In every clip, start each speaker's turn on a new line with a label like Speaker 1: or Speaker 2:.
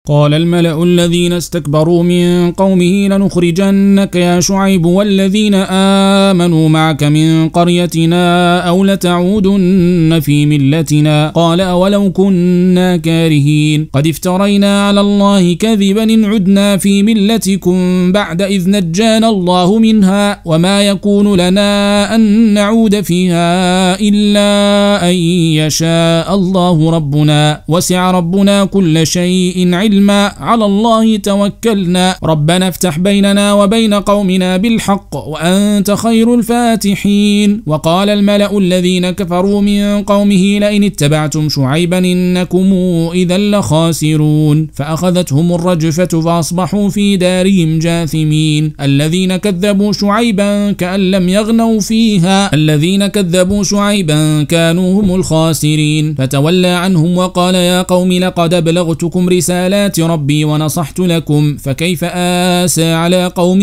Speaker 1: قال الملأ الذين استكبروا من قومه لنخرجنك يا شعيب والذين آمنوا معك من قريتنا أو لتعودن في ملتنا قال أولو كنا كارهين قد افترينا على الله كذبا إن عدنا في ملتكم بعد إذ نجانا الله منها وما يكون لنا أن نعود فيها إلا أن يشاء الله ربنا وسع ربنا كل شيء علما على الله توكلنا ربنا افتح بيننا وبين قومنا بالحق وأنت خير الفاتحين وقال الملأ الذين كفروا من قومه لئن اتبعتم شعيبا إنكم إذا لخاسرون فأخذتهم الرجفة فأصبحوا في دارهم جاثمين الذين كذبوا شعيبا كأن لم يغنوا فيها الذين كذبوا شعيبا كانوا هم الخاسرين فتولى عنهم وقال يا قوم لقد أبلغتكم رسالات ربي ونصحت لكم فكيف آسى على قوم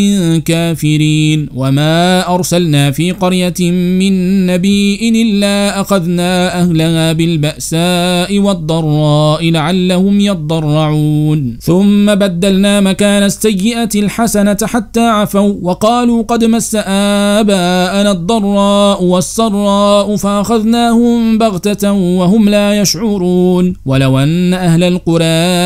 Speaker 1: كافرين وما أرسلنا في قرية من نبي إلا أخذنا أهلها بالبأساء والضراء لعلهم يضرعون ثم بدلنا مكان السيئة الحسنة حتى عفوا وقالوا قد مس آباءنا الضراء والسراء فأخذناهم بغتة وهم لا يشعرون ولو أن أهل القرى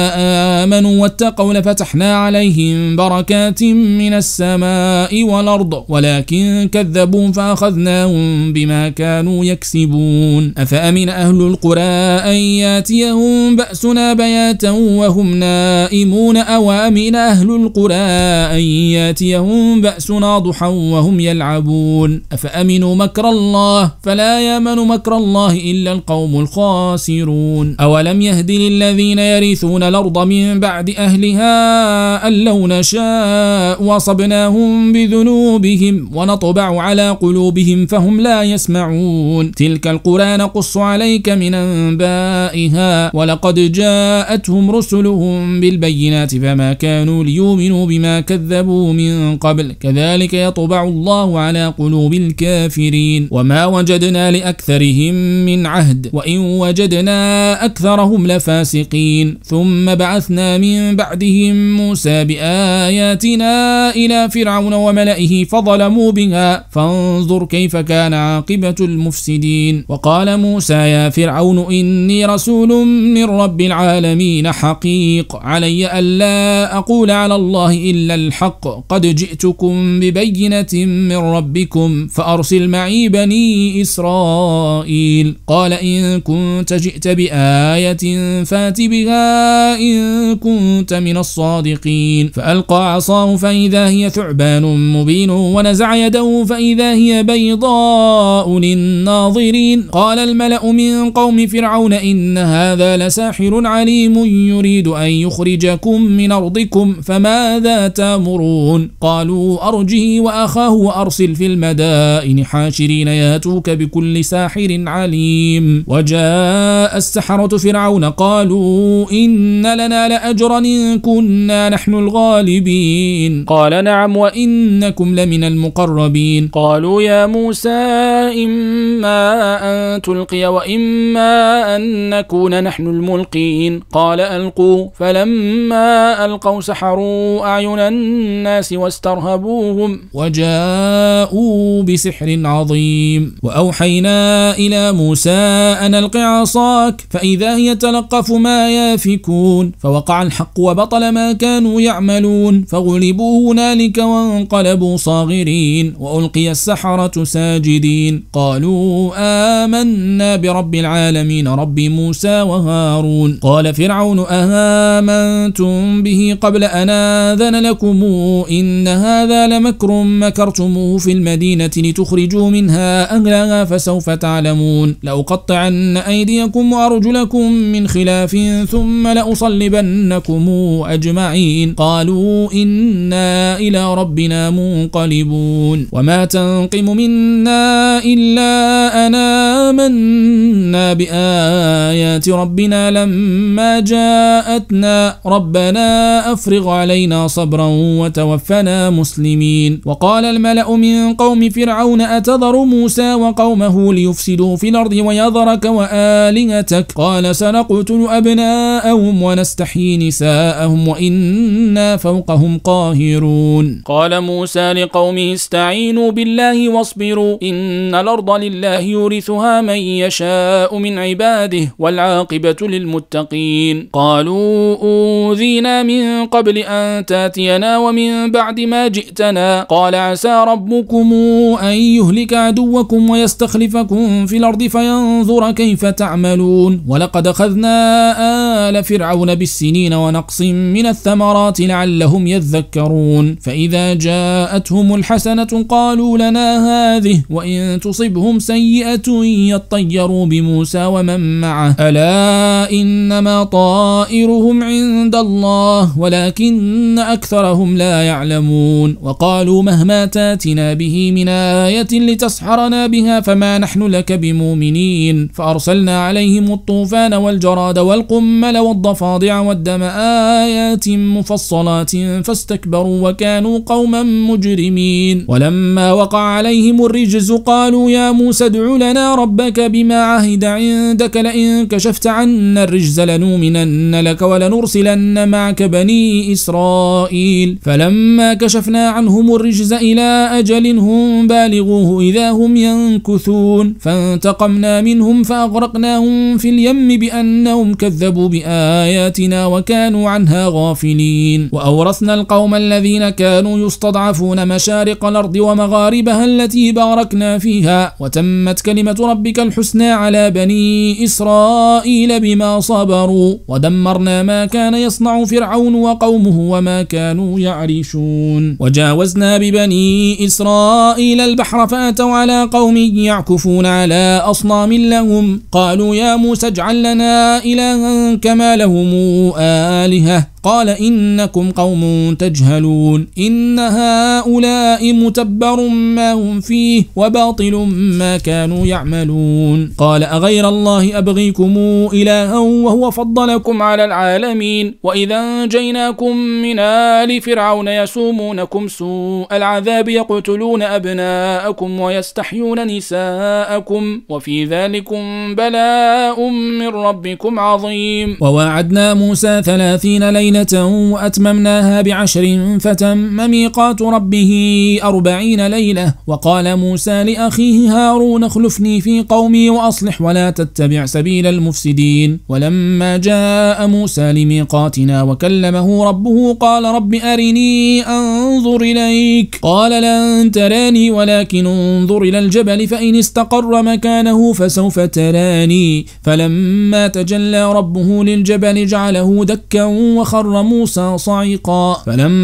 Speaker 1: آمنوا واتقوا لفتحنا عليهم بركات من السماء والأرض ولكن كذبوا فأخذناهم بما كانوا يكسبون أفأمن أهل القرى أن ياتيهم بأسنا بياتا وهم نائمون أو أمن أهل القرى أن ياتيهم بأسنا ضحى وهم يلعبون أفأمنوا مكر الله فلا يأمن مكر الله إلا القوم الخاسرون أولم يهد للذين يرثون الأرض من بعد أهلها أن لو نشاء وصبناهم بذنوبهم ونطبع على قلوبهم فهم لا يسمعون تلك القرى نقص عليك من أنبائها ولقد جاءتهم رسلهم بالبينات فما كانوا ليؤمنوا بما كذبوا من قبل كذلك يطبع الله على قلوب الكافرين وما وجدنا لأكثرهم من عهد وإن وجدنا أكثرهم لفاسقين ثم بعثنا من بعدهم موسى بآياتنا إلى فرعون وملئه فظلموا بها فانظر كيف كان عاقبة المفسدين وقال موسى يا فرعون إني رسول من رب العالمين حقيق علي ألا أقول على الله إلا الحق قد جئتكم ببينة من ربكم فأرسل معي بني إسرائيل قال إن كنت جئت بآية فات بها إن كنت من الصادقين فألقى عصاه فإذا هي ثعبان مبين ونزع يده فإذا هي بيضاء للناظرين قال الملأ من قوم فرعون إن هذا لساحر عليم يريد أن يخرجكم من أرضكم فماذا تأمرون قالوا أرجه وأخاه وأرسل في المدائن حاشرين ياتوك بكل ساحر عليم وجاء السحرة فرعون قالوا إن لنا لأجرا إن كنا نحن الغالبين قال نعم وإنكم لمن المقربين قالوا يا موسى إما أن تلقي وإما أن نكون نحن الملقين قال ألقوا فلما ألقوا سحروا أعين الناس واسترهبوهم وجاءوا بسحر عظيم وأوحينا إلى موسى أن ألق عصاك فإذا هي تلقف ما يافكون فوقع الحق وبطل ما كانوا يعملون فغلبوا هنالك وانقلبوا صاغرين وألقي السحرة ساجدين قالوا آمنا برب العالمين رب موسى وهارون قال فرعون أآمنتم به قبل أن آذن لكم إن هذا لمكر مكرتموه في المدينة لتخرجوا منها أهلها فسوف تعلمون لأقطعن أيديكم وأرجلكم من خلاف ثم لأصلبنكم أجمعين قالوا إنا إلى ربنا منقلبون وما تنقم منا إلا أن آمنا بآيات ربنا لما جاءتنا ربنا أفرغ علينا صبرا وتوفنا مسلمين وقال الملأ من قوم فرعون أتذر موسى وقومه ليفسدوا في الأرض ويذرك وآلهتك قال سنقتل أبناءهم ونستحيي ونستحيي نساءهم وإنا فوقهم قاهرون. قال موسى لقومه استعينوا بالله واصبروا إن الأرض لله يورثها من يشاء من عباده والعاقبة للمتقين. قالوا أوذينا من قبل أن تاتينا ومن بعد ما جئتنا قال عسى ربكم أن يهلك عدوكم ويستخلفكم في الأرض فينظر كيف تعملون ولقد أخذنا آل فرعون بالسنين ونقص من الثمرات لعلهم يذكرون. فإذا جاءتهم الحسنة قالوا لنا هذه وإن تصبهم سيئة يطيروا بموسى ومن معه ألا إنما طائرهم عند الله ولكن أكثرهم لا يعلمون. وقالوا مهما تاتنا به من آية لتسحرنا بها فما نحن لك بمؤمنين. فأرسلنا عليهم الطوفان والجراد والقمل والضفادع والدم آيات مفصلات فاستكبروا وكانوا قوما مجرمين. ولما وقع عليهم الرجز قالوا يا موسى ادع لنا ربك بما عهد عندك لئن كشفت عنا الرجز لنؤمنن لك ولنرسلن معك بني إسرائيل. فلما كشفنا عنهم الرجز إلى أجل هم بالغوه إذا هم ينكثون فانتقمنا منهم فأغرقناهم في اليم بأنهم كذبوا بآياتنا وكانوا عنها غافلين. وأورثنا القوم الذين كانوا يستضعفون مشارق الأرض ومغاربها التي باركنا فيها وتمت كلمة ربك الحسنى على بني إسرائيل بما صبروا ودمرنا ما كان يصنع فرعون وقومه وما كانوا يعرشون. وجاوزنا ببني إسرائيل البحر فأتوا على قوم يعكفون على أصنام لهم قالوا يا موسى اجعل لنا إلها كما لهم آلهة قال إنكم قوم تجهلون إن هؤلاء متبر ما هم فيه وباطل ما كانوا يعملون. قال أغير الله أبغيكم إلها وهو فضلكم على العالمين وإذا أنجيناكم من آل فرعون يسومونكم سوء العذاب يقتلون أبناءكم ويستحيون نساءكم وفي ذلكم بلاء من ربكم عظيم. وواعدنا موسى 30 ليلة وأتممناها ب10 فتم ميقات ربه 40 ليلة. وقال موسى لأخيه هارون اخلفني في قومي وأصلح ولا تتبع سبيل المفسدين. ولما جاء موسى لميقاتنا وكلمه ربه قال رب أرني أنظر إليك قال لن تراني ولكن انظر إلى الجبل فإن استقر مكانه فسوف تراني. فلما تجلى ربه للجبل جعله دكا وخر موسى صعقا.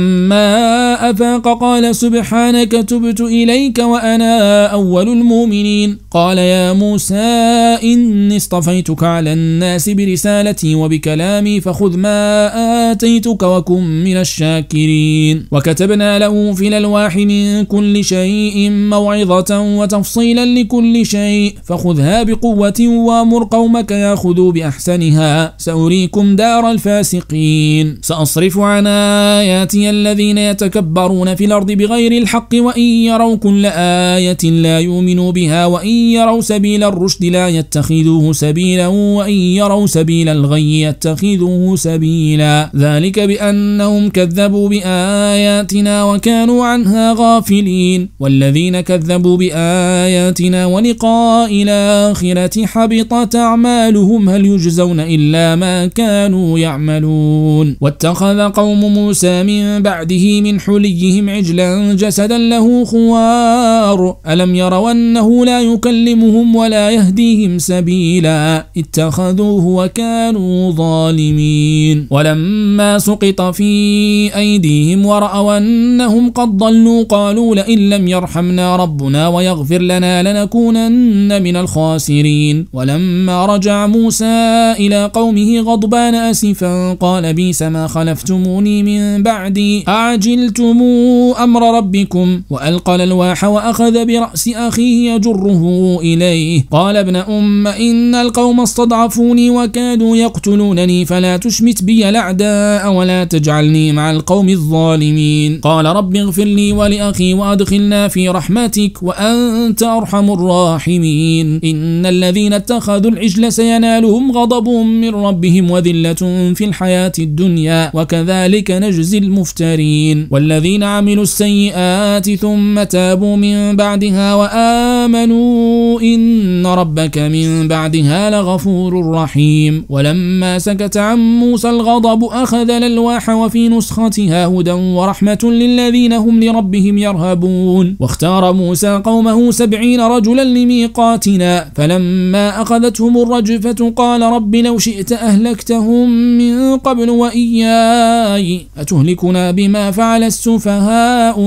Speaker 1: فلما أفاق قال سبحانك تبت إليك وأنا أول المؤمنين. قال يا موسى إني اصطفيتك على الناس برسالتي وبكلامي فخذ ما آتيتك وكن من الشاكرين. وكتبنا له في الألواح من كل شيء موعظة وتفصيلا لكل شيء فخذها بقوة وامر قومك ياخذوا بأحسنها سأريكم دار الفاسقين. سأصرف عن آياتي الذين يتكبرون في الأرض بغير الحق وإن يروا كل آية لا يؤمنوا بها وإن يروا سبيل الرشد لا يتخذوه سبيلا وإن يروا سبيل الغي يتخذوه سبيلا ذلك بأنهم كذبوا بآياتنا وكانوا عنها غافلين. والذين كذبوا بآياتنا ولقاء الآخرة حبطت أعمالهم هل يجزون إلا ما كانوا يعملون. واتخذ قوم موسى من بعده من حليهم عجلا جسدا له خوار ألم يروا أنه لا يكلمهم ولا يهديهم سبيلا اتخذوه وكانوا ظالمين. ولما سقط في أيديهم ورأوا أنهم قد ضلوا قالوا لئن لم يرحمنا ربنا ويغفر لنا لنكونن من الخاسرين. ولما رجع موسى إلى قومه غضبان أسفا قال بئس ما خلفتموني من بعدي أعجلتم أمر ربكم. وألقى الألواح وأخذ برأس أخيه يجره إليه قال ابن إن القوم استضعفوني وكادوا يقتلونني فلا تشمت بي الأعداء ولا تجعلني مع القوم الظالمين. قال رب اغفر لي ولأخي وأدخلنا في رحمتك وأنت أرحم الراحمين. إن الذين اتخذوا العجل سينالهم غضب من ربهم وذلة في الحياة الدنيا وكذلك نجزي المفترين. والذين عملوا السيئات ثم تابوا من بعدها وآمنوا إن ربك من بعدها لغفور رحيم. ولما سكت عن موسى الغضب أخذ الألواح وفي نسختها هدى ورحمة للذين هم لربهم يرهبون. واختار موسى قومه 70 رجلا لميقاتنا فلما أخذتهم الرجفة قال رب لو شئت أهلكتهم من قبل وإياي أتهلكنا بما فعل السفهاء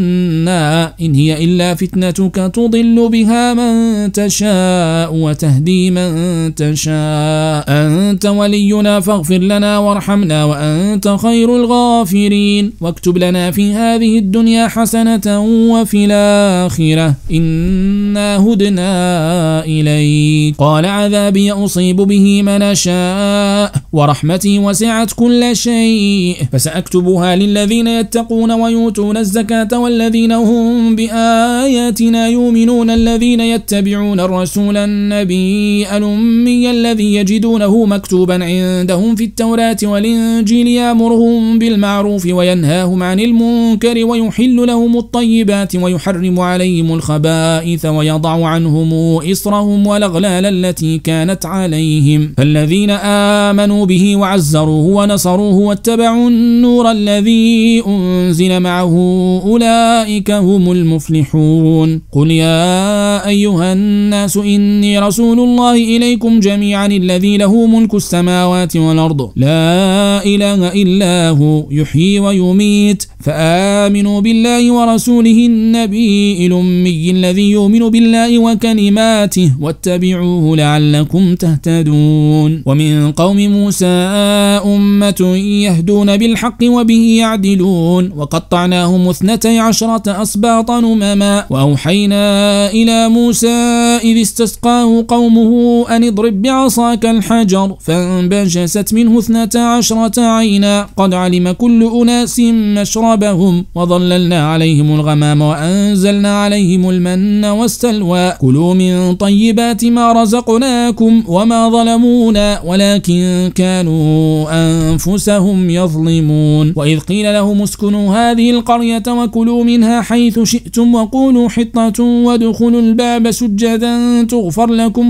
Speaker 1: منا إن هي إلا فتنتك تضل بها من تشاء وتهدي من تشاء أنت ولينا فاغفر لنا وارحمنا وأنت خير الغافرين. واكتب لنا في هذه الدنيا حسنة وفي الآخرة إنا هدنا إليك. قال عذابي أصيب به من أشاء ورحمتي وسعت كل شيء فسأكتبها للذين يتقون ويؤتون الزكاة والذين هم بآياتنا يؤمنون الذين يتبعون الرسول النبي الأمي الذي يجدونه مكتوبا عندهم في التوراة والإنجيل يأمرهم بالمعروف وينهاهم عن المنكر ويحل لهم الطيبات ويحرم عليهم الخبائث ويضع عنهم إصرهم والأغلال التي كانت عليهم. فالذين آمنوا به وعزروه ونصروه واتبعوا النور الذي أنزل معه أولئك هم المفلحون. قل يا أيها الناس إني رسول الله إليكم جميعا الذي له ملك السماوات والأرض لا إله إلا هو يحيي ويميت فآمنوا بالله ورسوله النبي الأمي الذي يؤمن بالله وكلماته واتبعوه لعلكم تهتدون. ومن قوم موسى أمة يهدون بالحق وبه يعدلون وقطعناهم 12 أسباطا أمما. وأوحينا إلى موسى إذ استسقاه قومه أن اضرب بعصاك الحجر فانبجست منه 12 عينا قد علم كل أناس مشربهم وظللنا عليهم الغمام وأنزلنا عليهم المن والسلوى كلوا من طيبات ما رزقناكم وما ظلمونا ولكن كانوا أنفسهم يظلمون. وإذ قيل لهم اسكنوا هذه القرية وكلوا منها حيث شئتم وقولوا حطة وادخلوا الباب سجدا تغفر لكم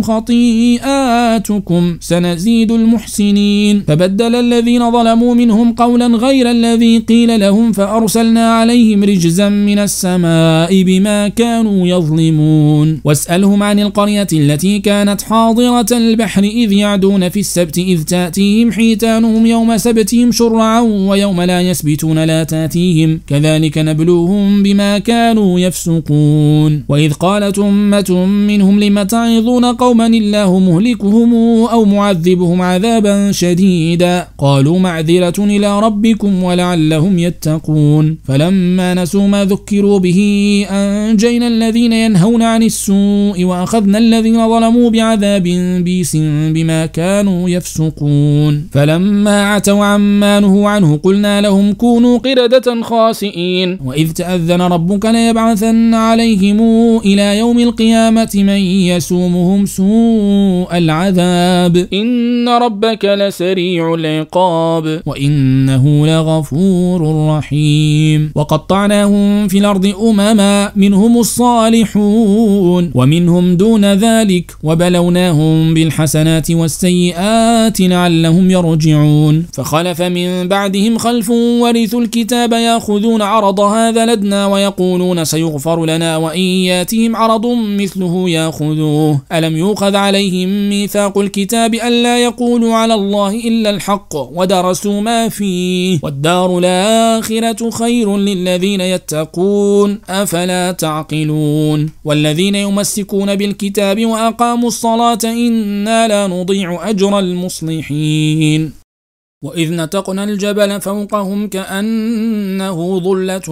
Speaker 1: خطيئاتكم سنزيد المحسنين. فبدل الذين ظلموا منهم قولا غير الذي قيل لهم فأرسلنا عليهم رجزا من السماء بما كانوا يظلمون. واسألهم عن القرية التي كانت حاضرة البحر إذ يعدون في السبت إذ تأتيهم حيتانهم يوم سبتهم شرعا ويوم لا يسبتون لا تأتيهم كذلك نبلوهم بما كانوا يفسقون. وإذ قالت أمة منهم لم تعظون قوما الله مهلكهم أو معذبهم عذابا شديدا قالوا معذرة إلى ربكم ولعلهم يتقون. فلما نسوا ما ذكروا به أنجينا الذين ينهون عن السوء وأخذنا الذين ظلموا بعذاب بيس بما كانوا يفسقون. فلما عتوا عما نهوا عنه قلنا لهم كونوا قردة خاسئين. وإذ تأذن ربك ليبعثن عليهم إلى يوم القيامة من يسومهم سوء العذاب إن ربك لسريع العقاب وإنه لغفور رحيم. وقطعناهم في الأرض أمما منهم الصالحون ومنهم دون ذلك وبلوناهم بالحسنات والسيئات لعلهم يرجعون. فخلف من بعدهم خلف ورثوا الكتاب يأخذون عرض هذا لدنا ويقولون سيغفر لنا وإن ياتهم عرض مثله يأخذوه ألم يؤخذ عليهم ميثاق الكتاب ألا يقولوا على الله إلا الحق ودرسوا ما فيه والدار الآخرة خير للذين يتقون أفلا تعقلون. والذين يمسكون بالكتاب وأقاموا الصلاة إنا لا نضيع أجر المصلحين. وإذ نتقنا الجبل فوقهم كأنه ظلة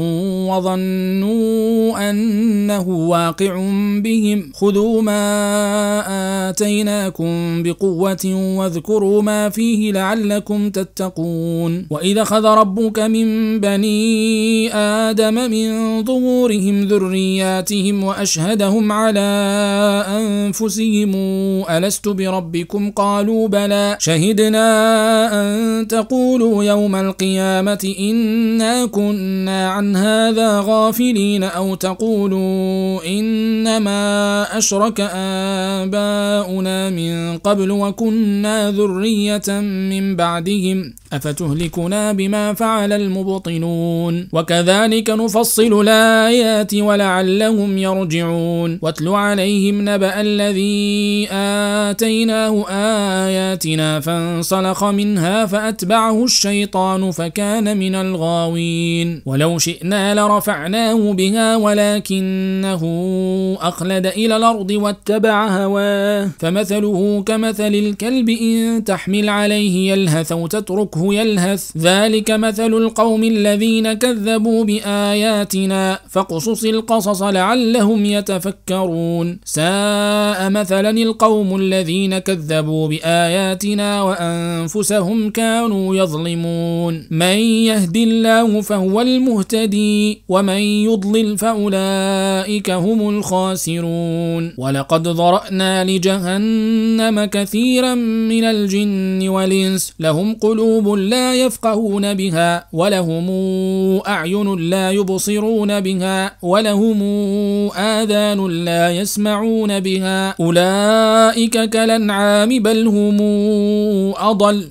Speaker 1: وظنوا أنه واقع بهم خذوا ما آتيناكم بقوة واذكروا ما فيه لعلكم تتقون. وإذا أخذ ربك من بني آدم من ظهورهم ذرياتهم وأشهدهم على أنفسهم ألست بربكم قالوا بلى شهدنا أن تقولوا يوم القيامة إنا كنا عن هذا غافلين أو تقولوا إنما أشرك آباؤنا من قبل وكنا ذرية من بعدهم أفتهلكنا بما فعل المبطلون وكذلك نفصل الآيات ولعلهم يرجعون. واتل عليهم نبأ الذي آتيناه آياتنا فانسلخ منها فأتبعه الشيطان فكان من الغاوين. ولو شئنا لرفعناه بها ولكنه أخلد إلى الأرض واتبع هواه فمثله كمثل الكلب إن تحمل عليه يلهث أو تتركه يلهث ذلك مثل القوم الذين كذبوا بآياتنا فاقصص القصص لعلهم يتفكرون. ساء مثلا القوم الذين كذبوا بآياتنا وأنفسهم كانوا يظلمون. من يهد الله فهو المهتدي ومن يضلل فأولئك هم الخاسرون. ولقد ضرأنا لجهنم كثيرا من الجن والإنس لهم قلوب لا يفقهون بها ولهم أعين لا يبصرون بها ولهم آذان لا يسمعون بها أولئك كالأنعام بل هم أضل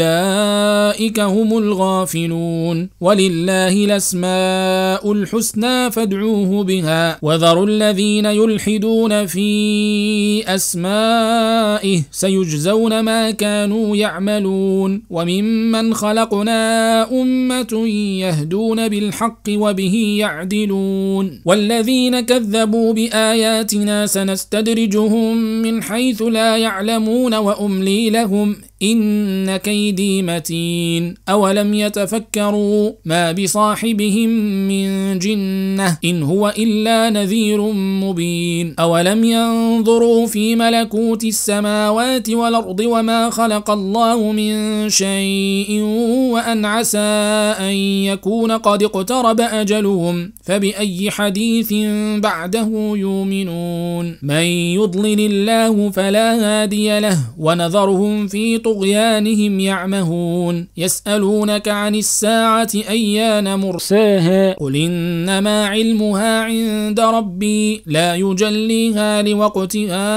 Speaker 1: أولئك هم الغافلون. ولله الأسماء الحسنى فادعوه بها وذروا الذين يلحدون في أسمائه سيجزون ما كانوا يعملون. وممن خلقنا أمة يهدون بالحق وبه يعدلون. والذين كذبوا بآياتنا سنستدرجهم من حيث لا يعلمون وأملي لهم إن كيدي متين. أولم يتفكروا ما بصاحبهم من جنة إن هو إلا نذير مبين. أولم ينظروا في ملكوت السماوات والأرض وما خلق الله من شيء وأن عسى أن يكون قد اقترب أجلهم فبأي حديث بعده يؤمنون. من يضلل الله فلا هادي له ونذرهم في طغيانهم يعمهون. يسألونك عن الساعة أيان مرساها قل إنما علمها عند ربي لا يجليها لوقتها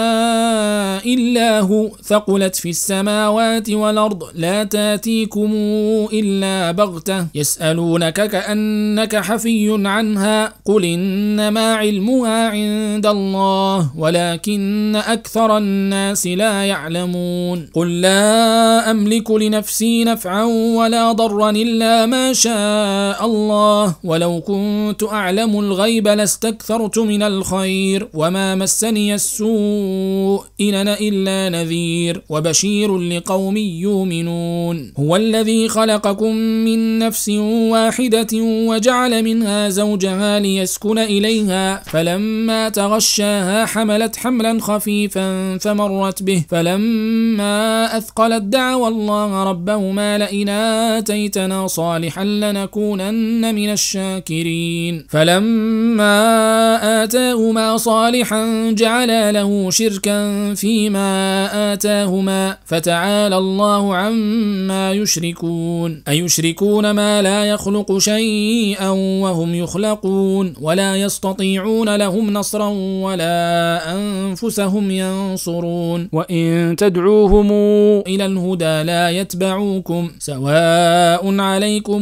Speaker 1: إلا هو ثقلت في السماوات والأرض لا تاتيكم إلا بغتة يسألونك كأنك حفي عنها قل إنما علمها عند الله ولكن أكثر الناس لا يعلمون. قل لا أملك لنفسي نفعا ولا ضرا إلا ما شاء الله ولو كنت أعلم الغيب لاستكثرت من الخير وما مسني السوء إن أنا إلا نذير وبشير لقوم يؤمنون. هو الذي خلقكم من نفس واحدة وجعل منها زوجها ليسكن إليها فلما تغشاها حملت حملا خفيفا فمرت به فلما أثقلت دعوا الله ربهما لئن آتيتنا صالحا لنكونن من الشاكرين فلما آتاهما صالحا جعلا له شركا فيما آتاهما فتعالى الله عما يشركون. أيشركون ما لا يخلق شيئا وهم يخلقون ولا يستطيعون لهم نصرا ولا أنفسهم ينصرون. وإن تدعوهم إلى الهدى لا يتبعوكم سواء عليكم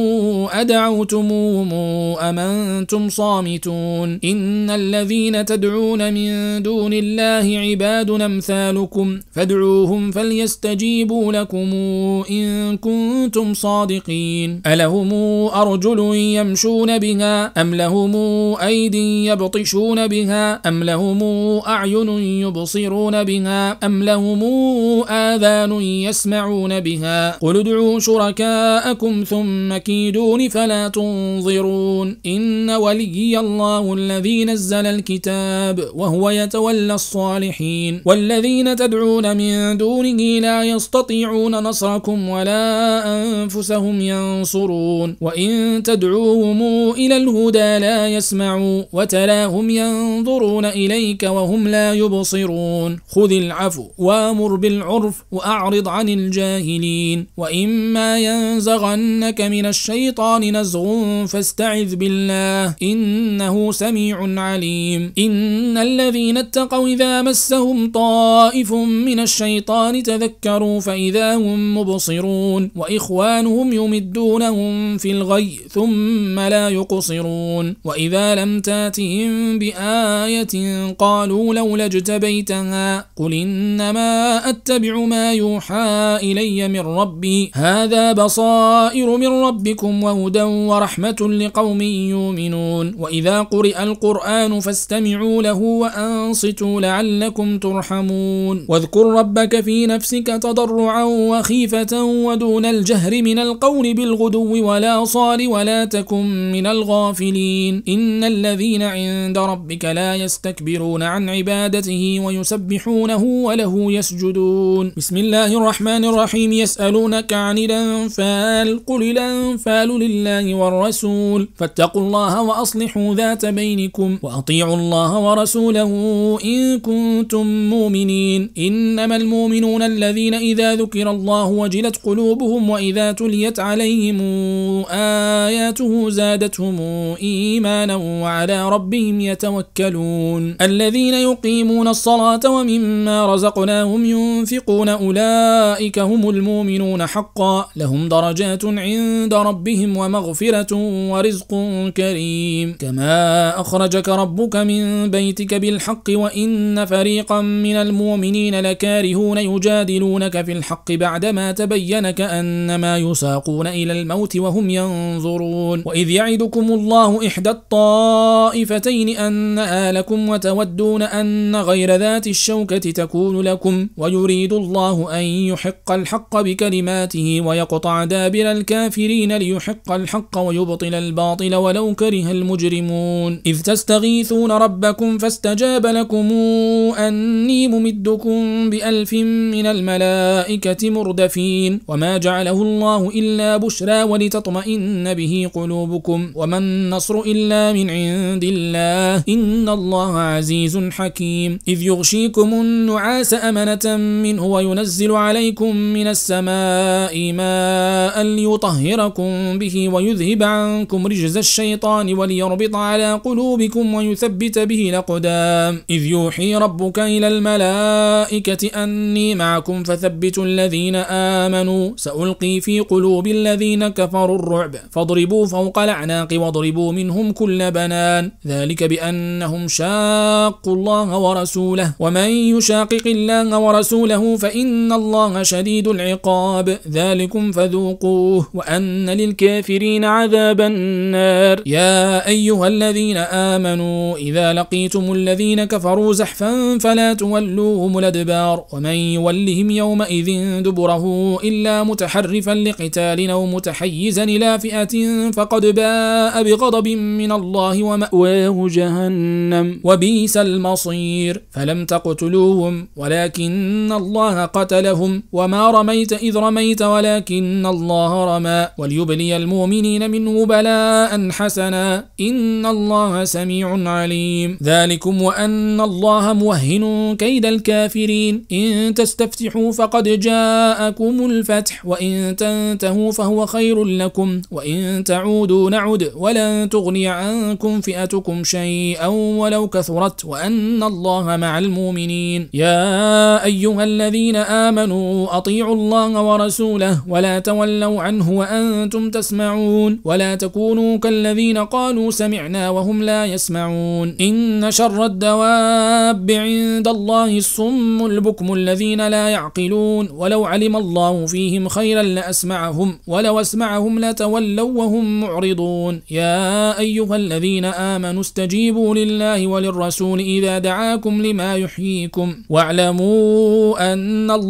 Speaker 1: أدعوتموهم أم أنتم صامتون. إن الذين تدعون من دون الله عباد أمثالكم فادعوهم فليستجيبوا لكم إن كنتم صادقين. ألهم أرجل يمشون بها أم لهم أيدي يبطشون بها أم لهم أعين يبصرون بها أم لهم آذان آذان يسمعون بها قل ادعوا شركاءكم ثم كيدون فلا تنظرون إن وليي الله الذي نزل الكتاب وهو يتولى الصالحين والذين تدعون من دونه لا يستطيعون نصركم ولا أنفسهم ينصرون وإن تدعوهم إلى الهدى لا يسمعوا وتراهم ينظرون إليك وهم لا يبصرون خذ العفو وامر بالعرف وأعرض عن الجاهلين وإما ينزغنك من الشيطان نزغ فاستعذ بالله إنه سميع عليم إن الذين اتقوا إذا مسهم طائف من الشيطان تذكروا فإذا هم مبصرون وإخوانهم يمدونهم في الغي ثم لا يقصرون وإذا لم تاتهم بآية قالوا لولا اجتبيتها قل إنما أتبع ما يوحى إلي من ربي هذا بصائر من ربكم وهدى ورحمة لقوم يؤمنون وإذا قرئ القرآن فاستمعوا له وأنصتوا لعلكم ترحمون واذكر ربك في نفسك تضرعا وخيفة ودون الجهر من القول بالغدو ولا صال ولا تكن من الغافلين إن الذين عند ربك لا يستكبرون عن عبادته ويسبحونه وله يسجدون بسم الله الرحمن الرحيم يسألونك عن الأنفال قل الأنفال لله والرسول فاتقوا الله وأصلحوا ذات بينكم وأطيعوا الله ورسوله إن كنتم مؤمنين إنما المؤمنون الذين إذا ذكر الله وجلت قلوبهم وإذا تليت عليهم آياته زادتهم إيمانا وعلى ربهم يتوكلون الذين يقيمون الصلاة ومما رزقناهم ينفقون أولئك هم المؤمنون حقا لهم درجات عند ربهم ومغفرة ورزق كريم كما أخرجك ربك من بيتك بالحق وإن فريقا من المؤمنين لكارهون يجادلونك في الحق بعدما تبين كأنما يساقون إلى الموت وهم ينظرون وإذ يعدكم الله إحدى الطائفتين أنها لكم وتودون أن غير ذات الشوكة تكون لكم ويريد الله أن يحق الحق بكلماته ويقطع دابر الكافرين ليحق الحق ويبطل الباطل ولو كره المجرمون إذ تستغيثون ربكم فاستجاب لكم أني ممدكم ب1000 من الملائكة مردفين وما جعله الله إلا بشرى ولتطمئن به قلوبكم وما النصر إلا من عند الله إن الله عزيز حكيم إذ يغشيكم النعاس أمنة منه وينزل عليكم من السماء ماء ليطهركم به ويذهب عنكم رجز الشيطان وليربط على قلوبكم ويثبت به الأقدام إذ يوحي ربك إلى الملائكة أني معكم فثبتوا الذين آمنوا سألقي في قلوب الذين كفروا الرعب فاضربوا فوق الأعناق واضربوا منهم كل بنان ذلك بأنهم شاقوا الله ورسوله ومن يشاقق الله ورسوله فإن الله شديد العقاب ذلكم فذوقوه وأن للكافرين عذاب النار يا أيها الذين آمنوا إذا لقيتم الذين كفروا زحفا فلا تولوهم الأدبار ومن يولهم يومئذ دبره إلا متحرفا لقتال أو متحيزا إلى فئة فقد باء بغضب من الله ومأواه جهنم وبئس المصير فلم تقتلوهم ولكن الله قتلهم وما رميت إذ رميت ولكن الله رمى وليبلي المؤمنين منه بلاء حسنا إن الله سميع عليم ذلكم وأن الله موهن كيد الكافرين إن تستفتحوا فقد جاءكم الفتح وإن تنتهوا فهو خير لكم وإن تعودوا نعد ولن تغني عنكم فئتكم شيئا ولو كثرت وأن الله مع المؤمنين يا أيها الذين آمنوا أطيعوا الله ورسوله ولا تولوا عنه وأنتم تسمعون ولا تكونوا كالذين قالوا سمعنا وهم لا يسمعون إن شر الدواب عند الله الصم البكم الذين لا يعقلون ولو علم الله فيهم خيرا لأسمعهم ولو أسمعهم لتولوا وهم معرضون يا أيها الذين آمنوا استجيبوا لله وللرسول إذا دعاكم لما يحييكم واعلموا أن الله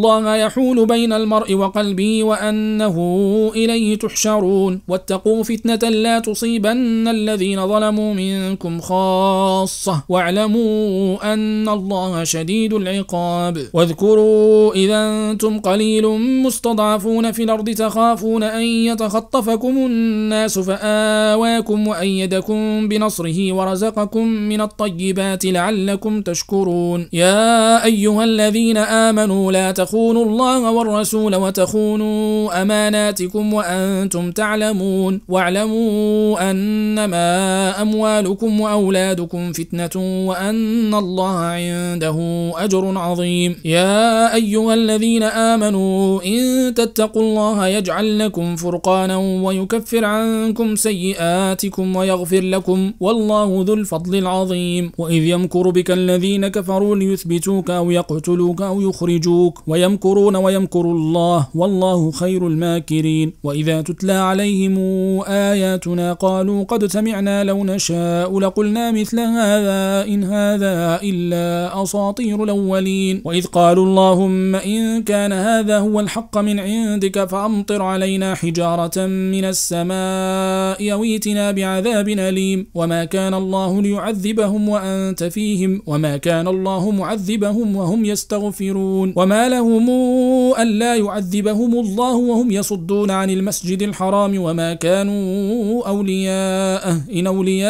Speaker 1: الله يحول بين المرء وقلبه وأنه إليه تحشرون واتقوا فتنة لا تصيبن الذين ظلموا منكم خاصة واعلموا أن الله شديد العقاب واذكروا إذا أنتم قليل مستضعفون في الأرض تخافون أن يتخطفكم الناس فآواكم وأيدكم بنصره ورزقكم من الطيبات لعلكم تشكرون يا أيها الذين آمنوا لا تخونوا الله والرسول وتخونوا أماناتكم وأنتم تعلمون واعلموا أنما أموالكم وأولادكم فتنة وأن الله عنده أجر عظيم يا أيها الذين آمنوا إن تتقوا الله يجعل لكم فرقانا ويكفر عنكم سيئاتكم ويغفر لكم والله ذو الفضل العظيم وإذ يمكر بك الذين كفروا ليثبتوك أو يقتلوك أو يخرجوك ويمكرون ويمكر الله والله خير الماكرين وإذا تتلى عليهم آياتنا قالوا قد سمعنا لو نشاء لقلنا مثل هذا إن هذا إلا أساطير الأولين وإذ قالوا اللهم إن كان هذا هو الحق من عندك فأمطر علينا حجارة من السماء أو ائتنا بعذاب أليم وما كان الله ليعذبهم وأنت فيهم وما كان الله معذبهم وهم يستغفرون وما لهم ألا يعذبهم الله وهم يصدون عن المسجد الحرام وما كانوا أولياءه إن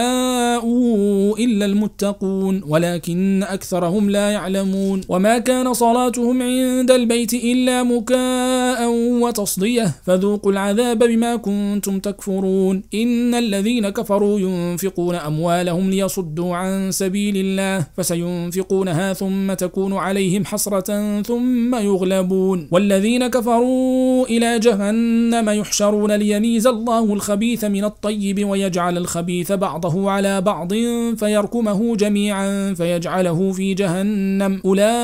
Speaker 1: أولياؤه إلا المتقون ولكن أكثرهم لا يعلمون وما كان صلاتهم عند البيت إلا مكاء وتصدية فذوقوا العذاب بما كنتم تكفرون إن الذين كفروا ينفقون أموالهم ليصدوا عن سبيل الله فسينفقونها ثم تكون عليهم حسرة ثم يغلبون والذين كفروا إلى جهنم يحشرون ليميز الله الخبيث من الطيب ويجعل الخبيث بعضه على بعض فيركمه جميعا فيجعله في جهنم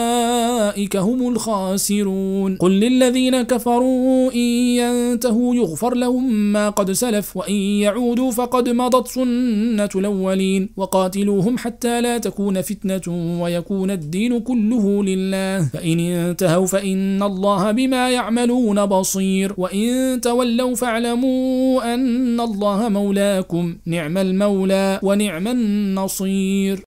Speaker 1: أولئك هم الخاسرون قل للذين كفروا إن ينتهوا يغفر لهم ما قد سلف وإن يعودوا فقد مضت سنة الأولين وقاتلوهم حتى لا تكون فتنة ويكون الدين كله لله فإن انتهوا فإن الله بما يعملون بصير وإن تولوا فاعلموا أن الله مولاكم نعم المولى ونعم النصير